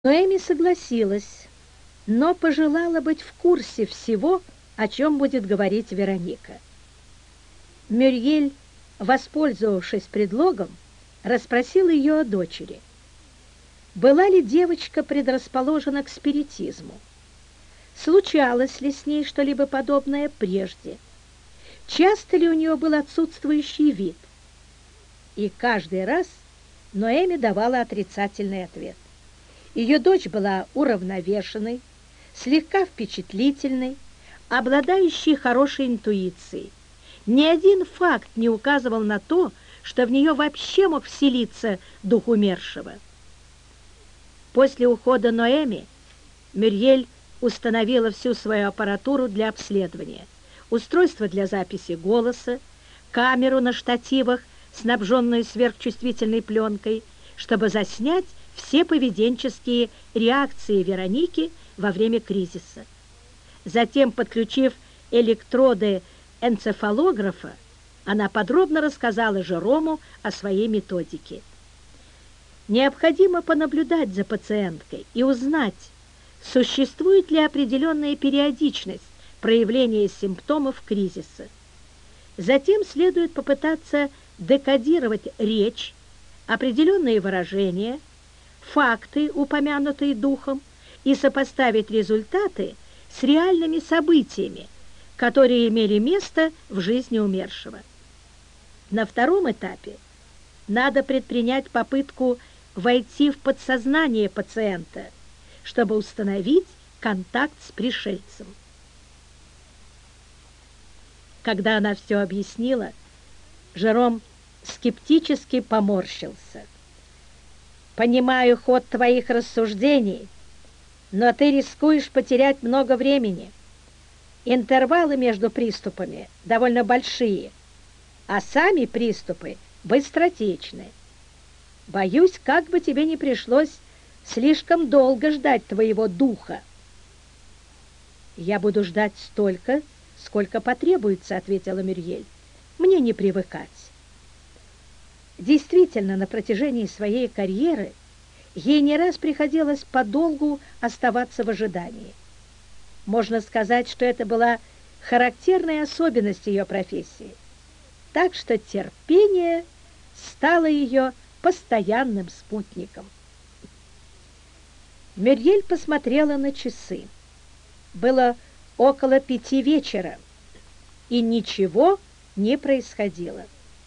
Ноэми согласилась, но пожелала быть в курсе всего, о чем будет говорить Вероника. Мюрьель, воспользовавшись предлогом, расспросила ее о дочери. Была ли девочка предрасположена к спиритизму? Случалось ли с ней что-либо подобное прежде? Часто ли у нее был отсутствующий вид? И каждый раз Ноэми давала отрицательный ответ. Ее дочь была уравновешенной, слегка впечатлительной, обладающей хорошей интуицией. Ни один факт не указывал на то, что в нее вообще мог вселиться дух умершего. После ухода Ноэми Мюрьель установила всю свою аппаратуру для обследования, устройство для записи голоса, камеру на штативах, снабженную сверхчувствительной пленкой, чтобы заснять все поведенческие реакции Вероники во время кризиса. Затем, подключив электроды энцефалографа, она подробно рассказала Жерому о своей методике. Необходимо понаблюдать за пациенткой и узнать, существует ли определенная периодичность проявления симптомов кризиса. Затем следует попытаться декодировать речь, определенные выражения, факты, упомянутые духом, и сопоставить результаты с реальными событиями, которые имели место в жизни умершего. На втором этапе надо предпринять попытку войти в подсознание пациента, чтобы установить контакт с пришельцем. Когда она все объяснила, Жером скептически поморщился. «Понимаю ход твоих рассуждений, но ты рискуешь потерять много времени. Интервалы между приступами довольно большие, а сами приступы быстротечны. Боюсь, как бы тебе не пришлось слишком долго ждать твоего духа». «Я буду ждать столько, сколько потребуется», — ответила Мюрьель. «Мне не привыкать». Действительно, на протяжении своей карьеры ей не раз приходилось подолгу оставаться в ожидании. Можно сказать, что это была характерная особенность ее профессии. Так что терпение стало ее постоянным спутником. Мюрьель посмотрела на часы. Было около 5 вечера, и ничего не происходило.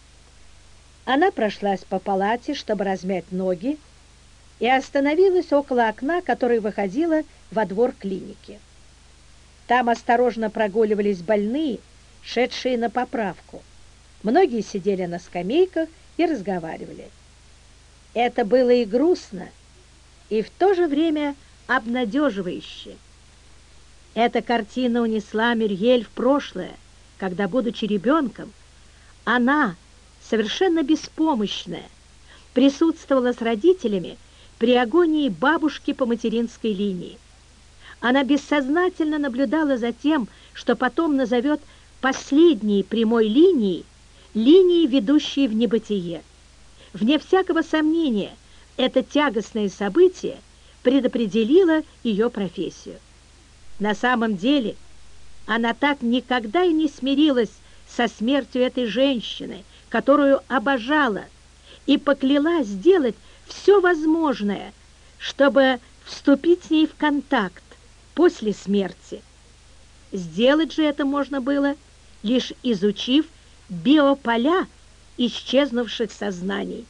Она прошлась по палате, чтобы размять ноги, и остановилась около окна, которое выходило во двор клиники. Там осторожно прогуливались больные, шедшие на поправку. Многие сидели на скамейках и разговаривали. Это было и грустно, и в то же время обнадеживающе. Эта картина унесла Мюрьель в прошлое, когда, будучи ребенком, она, совершенно беспомощная, присутствовала с родителями при агонии бабушки по материнской линии. Она бессознательно наблюдала за тем, что потом назовет последней прямой линией, линией, ведущей в небытие. Вне всякого сомнения, это тягостное событие предопределило ее профессию. На самом деле, она так никогда и не смирилась со смертью этой женщины, которую обожала, и поклялась сделать все возможное, чтобы вступить с ней в контакт после смерти. Сделать же это можно было, лишь изучив биополя исчезнувших сознаний.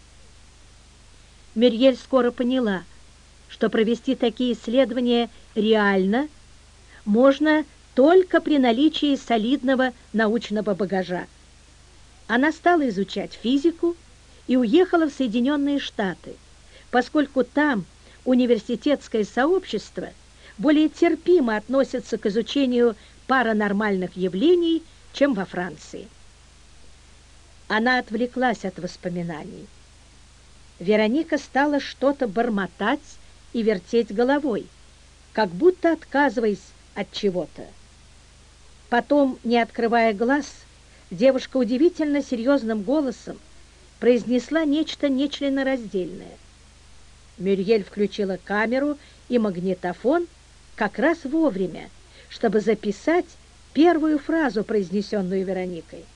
Мюрьель скоро поняла, что провести такие исследования реально можно только при наличии солидного научного багажа. Она стала изучать физику и уехала в Соединенные Штаты, поскольку там университетское сообщество более терпимо относится к изучению паранормальных явлений, чем во Франции. Она отвлеклась от воспоминаний. Вероника стала что-то бормотать и вертеть головой, как будто отказываясь от чего-то. Потом, не открывая глаз, девушка удивительно серьезным голосом произнесла нечто нечленораздельное. Мюрьель включила камеру и магнитофон как раз вовремя, чтобы записать первую фразу, произнесенную Вероникой.